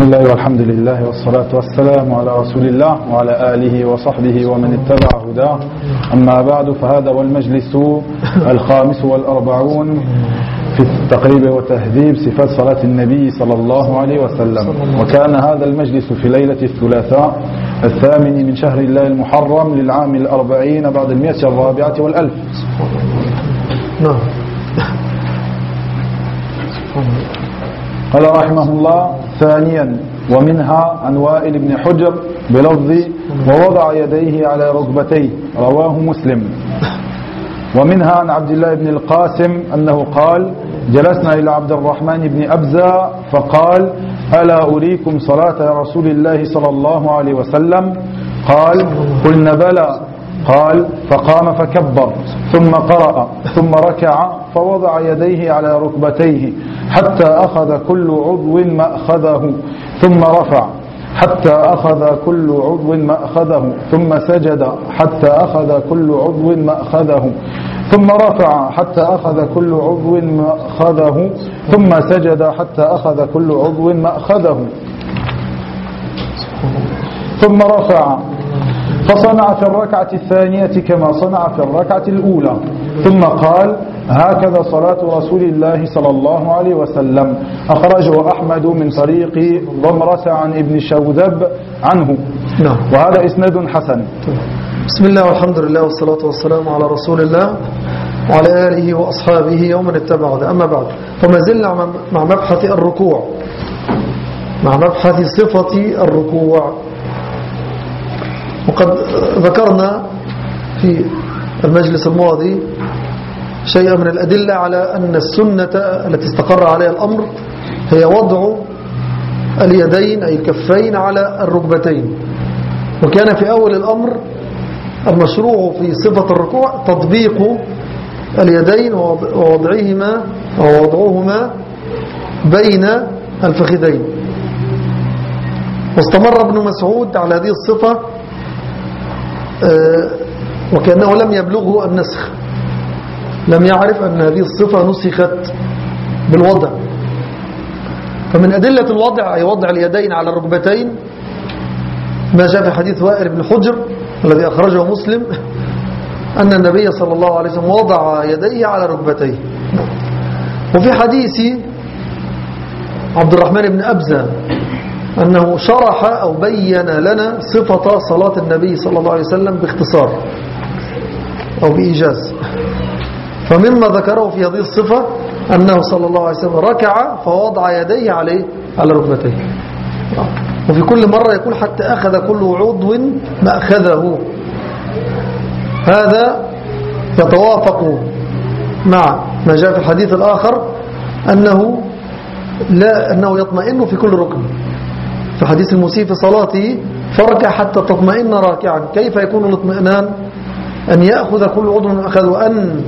بسم الله والحمد لله والصلاة والسلام على رسول الله وعلى آله وصحبه ومن اتبع هداه. أما بعد، فهذا هو المجلس 45 في التقريب وتهذيب صفات صلاة النبي صلى الله عليه وسلم. وكان هذا المجلس في ليلة الثلاثاء 8 من شهر الله المحرم للعام 40 بعد 104 والألف. نعم. قال رحمه الله: ثانيا، ومنها عن وائل بن حجر بلفظ ووضع يديه على ركبتيه، رواه مسلم. ومنها عن عبد الله بن القاسم أنه قال: جلسنا إلى عبد الرحمن بن أبزة فقال: ألا أريكم صلاة رسول الله صلى الله عليه وسلم؟ قال: قلنا بلى. قال: فقام فكبر ثم قرأ ثم ركع فوضع يديه على ركبتيه حتى أخذ كل عضو مأخذه ثم رفع حتى أخذ كل عضو مأخذه ثم سجد حتى أخذ كل عضو مأخذه ثم رفع حتى أخذ كل عضو مأخذه ثم سجد حتى أخذ كل عضو مأخذه ثم رفع، فصنع في الركعة الثانية كما صنع في الركعة الأولى. ثم قال: هكذا صلاة رسول الله صلى الله عليه وسلم. أخرجه أحمد من طريق ضمرة عن ابن شوذب عنه، وهذا إسناد حسن. بسم الله والحمد لله والصلاة والسلام على رسول الله وعلى آله وأصحابه ومن اتبع ذا. أما بعد، فما زلنا مع مبحث الركوع، مع مبحث صفة الركوع. وقد ذكرنا في المجلس الماضي شيئا من الأدلة على أن السنة التي استقر عليها الأمر هي وضع اليدين أي الكفين على الركبتين. وكان في أول الأمر المشروع في صفة الركوع تطبيق اليدين ووضعهما بين الفخذين. واستمر ابن مسعود على هذه الصفة وكأنه لم يبلغه النسخ، لم يعرف أن هذه الصفة نسخت بالوضع. فمن أدلة الوضع أي وضع اليدين على الركبتين ما جاء في حديث وائل بن حجر الذي أخرجه مسلم أن النبي صلى الله عليه وسلم وضع يديه على ركبتيه. وفي حديث عبد الرحمن بن أبزة أنه شرح أو بين لنا صفة صلاة النبي صلى الله عليه وسلم باختصار أو بإيجاز. فمما ذكره في هذه الصفة أنه صلى الله عليه وسلم ركع فوضع يديه على ركبتيه، وفي كل مرة يقول حتى أخذ كل عضو مأخذه. هذا يتوافق مع ما جاء في الحديث الآخر أنه يطمئن في كل ركن. في حديث المسيء في صلاته: فركع حتى تطمئن راكعا. كيف يكون الاطمئنان؟ أن يأخذ كل عضو من أخذ، وأن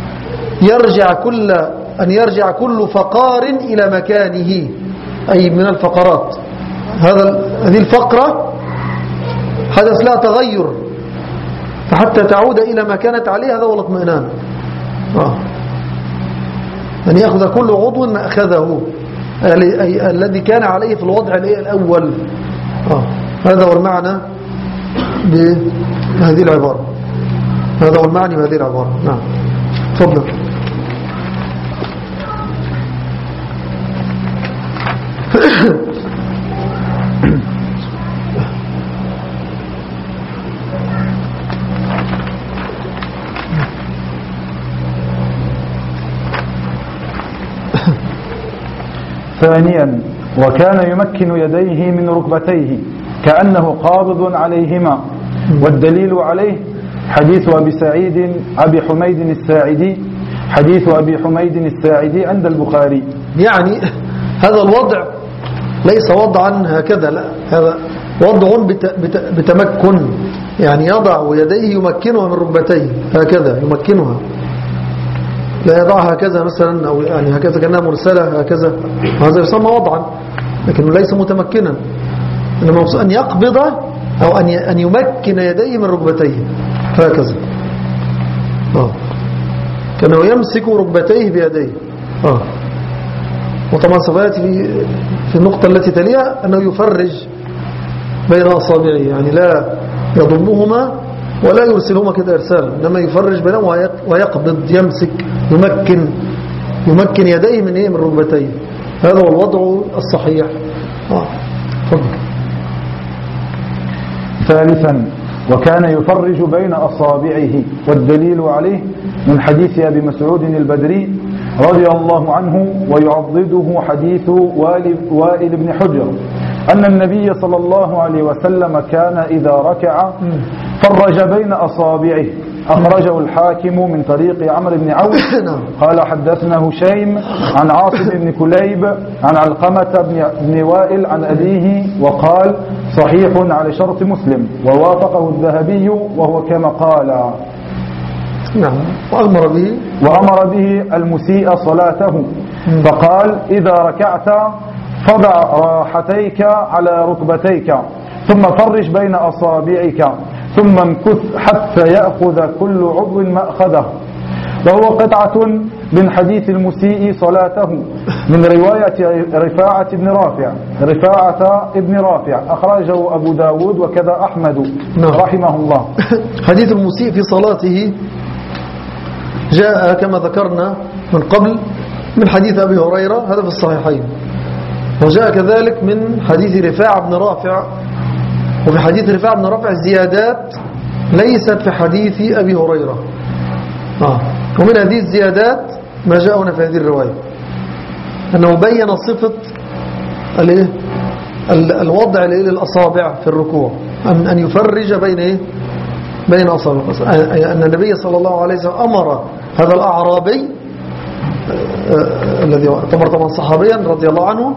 يرجع كل فقار إلى مكانه أي من الفقرات. هذه الفقرة حدث لها تغير فحتى تعود إلى ما كانت عليه، هذا هو الاطمئنان. أن يأخذ كل عضو ما أخذه أي الذي كان عليه في الوضع الأول. هذا هو المعنى بهذه العبارة. هذا هو المعنى بهذه العبارة. نعم، تفضل. ثانيا، وكان يمكن يديه من ركبتيه كأنه قابض عليهما. والدليل عليه حديث أبي حميد الساعدي، حديث أبي حميد الساعدي عند البخاري. يعني هذا الوضع ليس وضعا هكذا، لا، هذا وضع بتمكن، يعني يضع يديه يمكنها من ركبتيه هكذا، يمكنها، لا يضعها هكذا مثلا، أو يعني هكذا كأنها مرسلة هكذا، هذا يسمى وضعا، لكنه ليس متمكنا. إنما أن يقبض أو أن يمكن يديه من ركبتيه هكذا، كأنه يمسك ركبتيه بيديه. وطبعا سيأتي في النقطة التي تليها أنه يفرج بين أصابعه، يعني لا يضمهما ولا يرسلهما كده إرسالا، إنما يفرج بينهم ويقبض يمسك يمكن يديه من من ركبتيه. هذا هو الوضع الصحيح. فضل. ثالثا وكان يفرج بين أصابعه، والدليل عليه من حديث أبي مسعود البدري رضي الله عنه، ويعضده حديث وائل بن حجر أن النبي صلى الله عليه وسلم كان إذا ركع فرج بين أصابعه. أخرجه الحاكم من طريق عمرو بن عوف قال حدثنا هشيم عن عاصم بن كليب عن علقمة بن وائل عن أبيه، وقال صحيح على شرط مسلم، ووافقه الذهبي وهو كما قال. نعم. وأمر به المسيء صلاته، فقال إذا ركعت فضع راحتيك على ركبتيك، ثم فرج بين أصابعك، ثم امكث حتى يأخذ كل عضو مأخذه. وهو قطعة من حديث المسيء صلاته من رواية رفاعة ابن رافع أخرجه أبو داود وكذا أحمد رحمه الله. حديث المسيء في صلاته جاء كما ذكرنا من قبل من حديث أبي هريرة، هذا في الصحيحين، وجاء كذلك من حديث رفاعة بن رافع. وفي حديث رفاعة بن رافع زيادات ليست في حديث أبي هريرة. ومن هذه الزيادات ما جاء هنا في هذه الرواية، أنه بين صفة الوضع للأصابع في الركوع، أن يفرج بين أصابع، أن النبي صلى الله عليه وسلم أمر هذا الأعرابي الذي اعتبر طبعا صحابيا رضي الله عنه،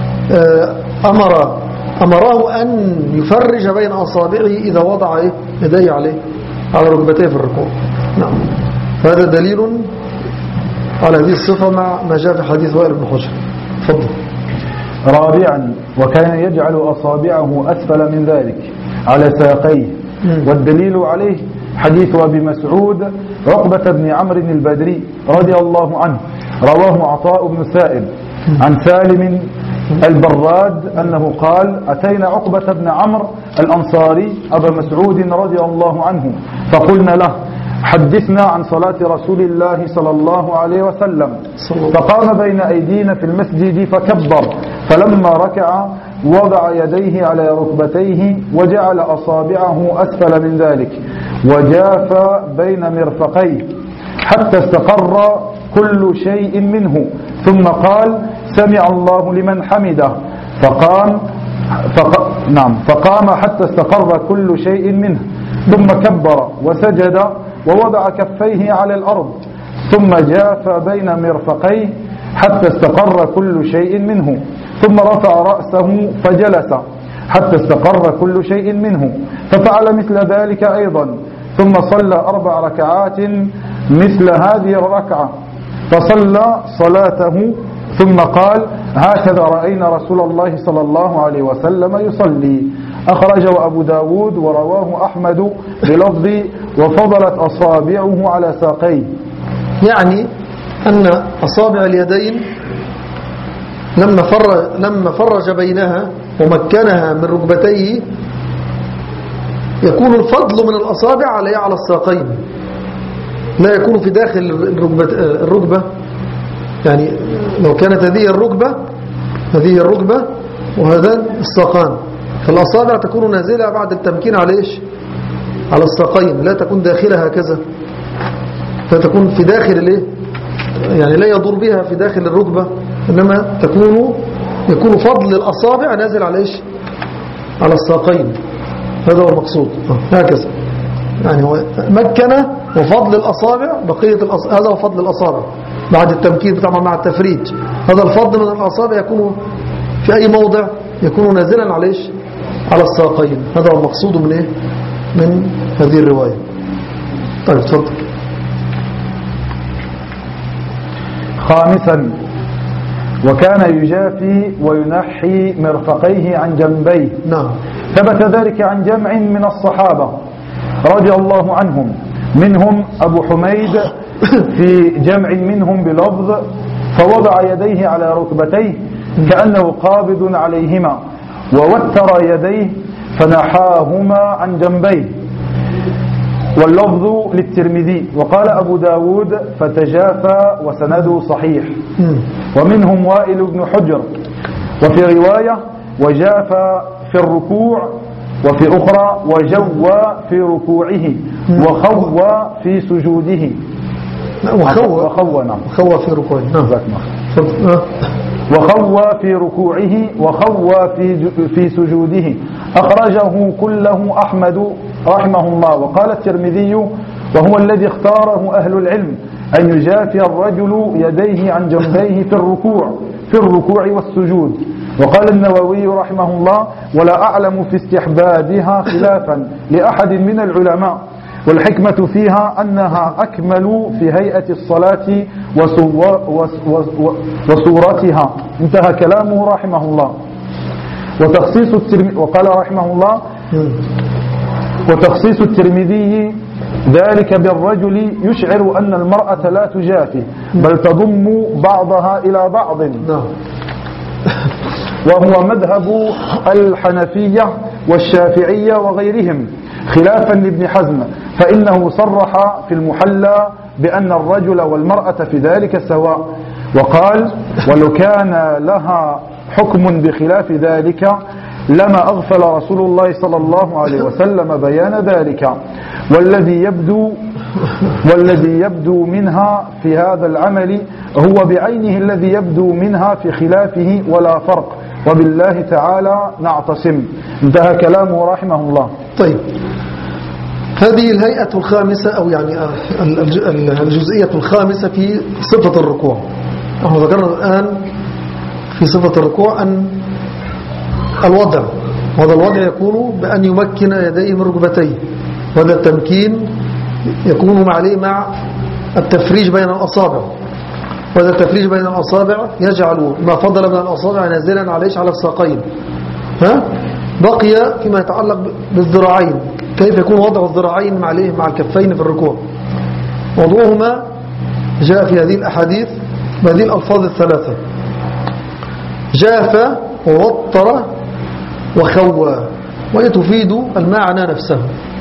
أمره أن يفرج بين أصابعه إذا وضع يديه على ركبتيه في الركوع. نعم. هذا دليل على هذه الصفة مع ما جاء في حديث وائل بن حجر. تفضل. رابعا وكان يجعل أصابعه أسفل من ذلك على ساقيه، والدليل عليه حديث أبي مسعود عقبة بن عمرو البدري رضي الله عنه، رواه عطاء بن سائب عن سالم البراد أنه قال أتينا عقبة بن عمرو الأنصاري أبا مسعود رضي الله عنه، فقلنا له حدثنا عن صلاة رسول الله صلى الله عليه وسلم، فقام بين أيدينا في المسجد فكبر، فلما ركع وضع يديه على ركبتيه وجعل أصابعه أسفل من ذلك وجاف بين مرفقيه حتى استقر كل شيء منه، ثم قال سمع الله لمن حمده، فقام حتى استقر كل شيء منه، ثم كبر وسجد ووضع كفيه على الأرض، ثم جاف بين مرفقيه حتى استقر كل شيء منه، ثم رفع رأسه فجلس حتى استقر كل شيء منه، ففعل مثل ذلك أيضا، ثم صلى 4 ركعات مثل هذه الركعة، فصلى صلاته ثم قال هكذا رأينا رسول الله صلى الله عليه وسلم يصلي. أخرجه أبو داود ورواه أحمد بلفظ وفضلت أصابعه على ساقيه، يعني أن أصابع اليدين لما فرج بينها ومكنها من ركبتيه يكون الفضل من الأصابع على الساقين، لا يكون في داخل الركبة. يعني لو كانت هذه الركبة وهذان الساقان، فالأصابع تكون نازلة بعد التمكين على الساقين، لا تكون داخلها هكذا، لا تكون في داخل يعني لا يدور بها في داخل الركبة، إنما يكون فضل الأصابع نازل على الساقين. هذا هو المقصود. هكذا يعني هو مكن وفضل الأصابع هذا هو فضل الأصابع بعد التمكين طبعا مع التفريج. هذا الفضل من الأصابع يكون في أي موضع يكون نازلا على الساقين. هذا هو المقصود من هذه الرواية. طيب تفضل. خامسا وكان يجافي وينحي مرفقيه عن جنبيه. نعم. ثبت ذلك عن جمع من الصحابة رضي الله عنهم، منهم أبو حميد في جمع منهم بلفظ فوضع يديه على ركبتيه كأنه قابض عليهما، ووتر يديه فنحاهما عن جنبيه. واللفظ للترمذي. وقال أبو داود فتجافى وسنده صحيح. ومنهم وائل بن حجر. وفي رواية وجافى في الركوع، وفي أخرى وجوى في ركوعه وخوى في سجوده. وخوى نعم، وخوى في ركوعه وخوى في ركوعه وخوى في سجوده. أخرجه كله أحمد رحمه الله. وقال الترمذي وهو الذي اختاره أهل العلم أن يجافي الرجل يديه عن جنبيه في الركوع والسجود. وقال النووي رحمه الله ولا أعلم في استحبابها خلافا لأحد من العلماء، والحكمة فيها أنها أكمل في هيئة الصلاة وصورتها. انتهى كلامه رحمه الله. وقال رحمه الله وتخصيص الترمذي ذلك بالرجل يشعر أن المرأة لا تجافي بل تضم بعضها إلى بعض، وهو مذهب الحنفية والشافعية وغيرهم، خلافا لابن حزم، فإنه صرح في المحلى بأن الرجل والمرأة في ذلك سواء. وقال ولو كان لها حكم بخلاف ذلك لما أغفل رسول الله صلى الله عليه وسلم بيان ذلك. والذي يبدو منها في هذا العمل هو بعينه الذي يبدو منها في خلافه ولا فرق، وبالله تعالى نعتصم. انتهى كلامه رحمه الله. طيب، هذه الهيئة الخامسة أو يعني الجزئية الخامسة في صفة الركوع. نحن ذكرنا الآن في صفة الركوع أن الوضع، وهذا الوضع يكون بأن يمكن يديه من ركبتيه، وهذا التمكين يكون عليه مع التفريج بين الأصابع، وهذا التفريج بين الأصابع يجعل ما فضل من الأصابع نازلا على الساقين. بقي فيما يتعلق بالذراعين، كيف يكون وضع الذراعين مع الكفين في الركوع. وضعهما جاء في هذه الأحاديث بهذه الألفاظ الثلاثة: جاف ووطر وخوى، وهي تفيد المعنى نفسه.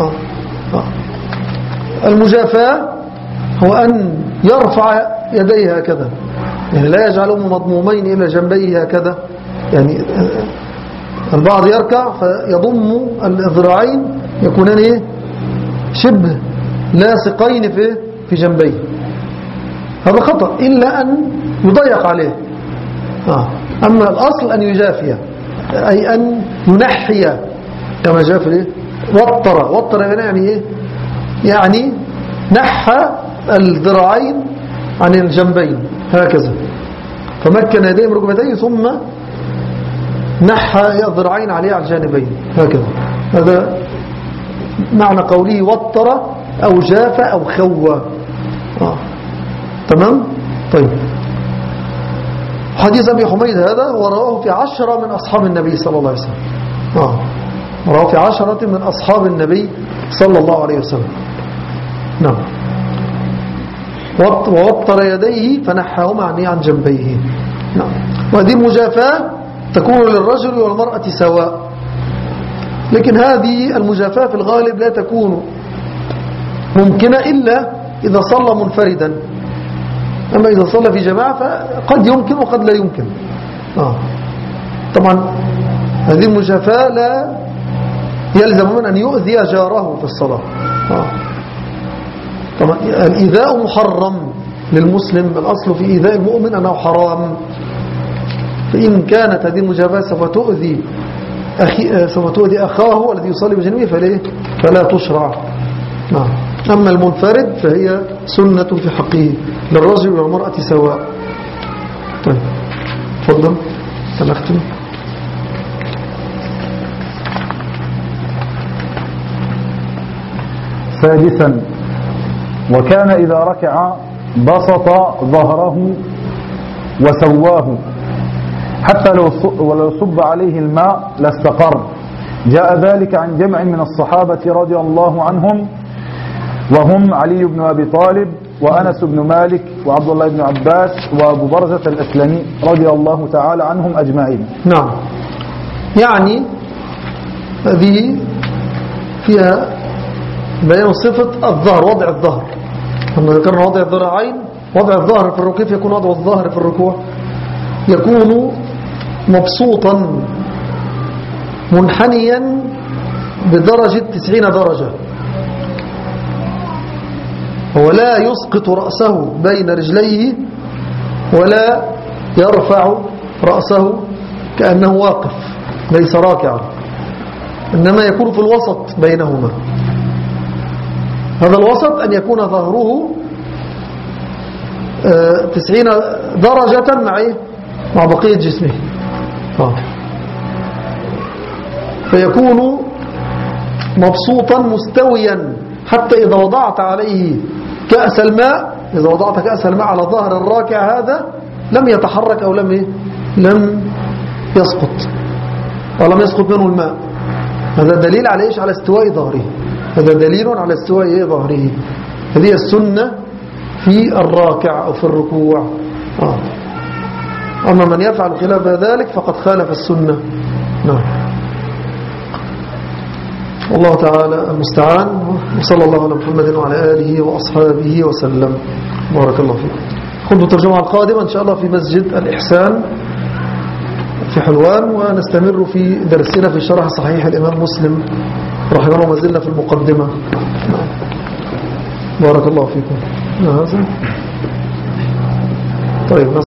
المجافاة هو أن يرفع يديه هكذا، يعني لا يجعلهم مضمومين إلى جنبيه هكذا، يعني البعض يركع فيضم الذراعين يكونان شبه لاصقين في جنبيه، هذا خطأ إلا أن يضيق عليه. أما الأصل أن يجافي، أي أن ينحي كما جاء في وطر يعني يعني نحى الذراعين عن الجنبين هكذا، فمكن يديه من ركبتيه ثم نحى الذراعين عليه على الجانبين هكذا. هذا معنى قوله وطر أو جاف أو خوى. تمام. طيب، حديث أبي حميد هذا ورواه في 10 من أصحاب النبي صلى الله عليه وسلم. رواه في 10 من أصحاب النبي صلى الله عليه وسلم. نعم. ووطر يديه فنحاهما عن جنبيه. نعم. وهذه المجافاة تكون للرجل والمرأة سواء، لكن هذه المجافاة في الغالب لا تكون ممكنة إلا إذا صلى منفردا، أما إذا صلى في جماعة فقد يمكن وقد لا يمكن. طبعا هذه المجافاة لا يلزم من أن يؤذي جاره في الصلاة. طبعا الإيذاء محرم للمسلم، الأصل في إيذاء المؤمن أنه حرام، فإن كانت هذه المجافاة سوف تؤذي أخاه الذي يصلي بجانبه فلا تشرع. أما المنفرد فهي سنة في حقه للرجل والمرأة سواء. طيب، تفضل سنختم. سادسا، وكان إذا ركع بسط ظهره وسواه حتى لو صب عليه الماء لاستقر. جاء ذلك عن جمع من الصحابة رضي الله عنهم، وهم علي بن أبي طالب وأنس بن مالك وعبد الله بن عباس وأبو برزة الأسلمي رضي الله تعالى عنهم أجمعين. نعم، يعني هذه فيها بيان صفة الظهر، وضع الظهر. لما ذكرنا وضع الذراعين، وضع الظهر في الركوع، كيف يكون وضع الظهر في الركوع؟ يكون مبسوطا منحنيا بدرجة 90 درجة، ولا يسقط رأسه بين رجليه ولا يرفع رأسه كأنه واقف، ليس راكعا، إنما يكون في الوسط بينهما. هذا الوسط أن يكون ظهره 90 درجة مع بقية جسمه، فيكون مبسوطا مستويا، حتى إذا وضعت عليه كأس الماء، إذا وضعت كأس الماء على ظهر الراكع هذا لم يتحرك أو لم يسقط، ولم يسقط منه الماء. هذا دليل على إيش؟ على استواء ظهره. هذا دليل على استواء ظهره. هذه السنة في الراكع أو في الركوع. أما من يفعل خلاف ذلك فقد خالف السنة. نعم، والله تعالى المستعان. وصلى الله على محمد وعلى آله وأصحابه وسلم. بارك الله فيكم. خذوا الترجمة القادمة إن شاء الله في مسجد الإحسان في حلوان، ونستمر في درسنا في شرح صحيح الإمام مسلم رحمه الله، ما زلنا في المقدمة. بارك الله فيكم. طيب.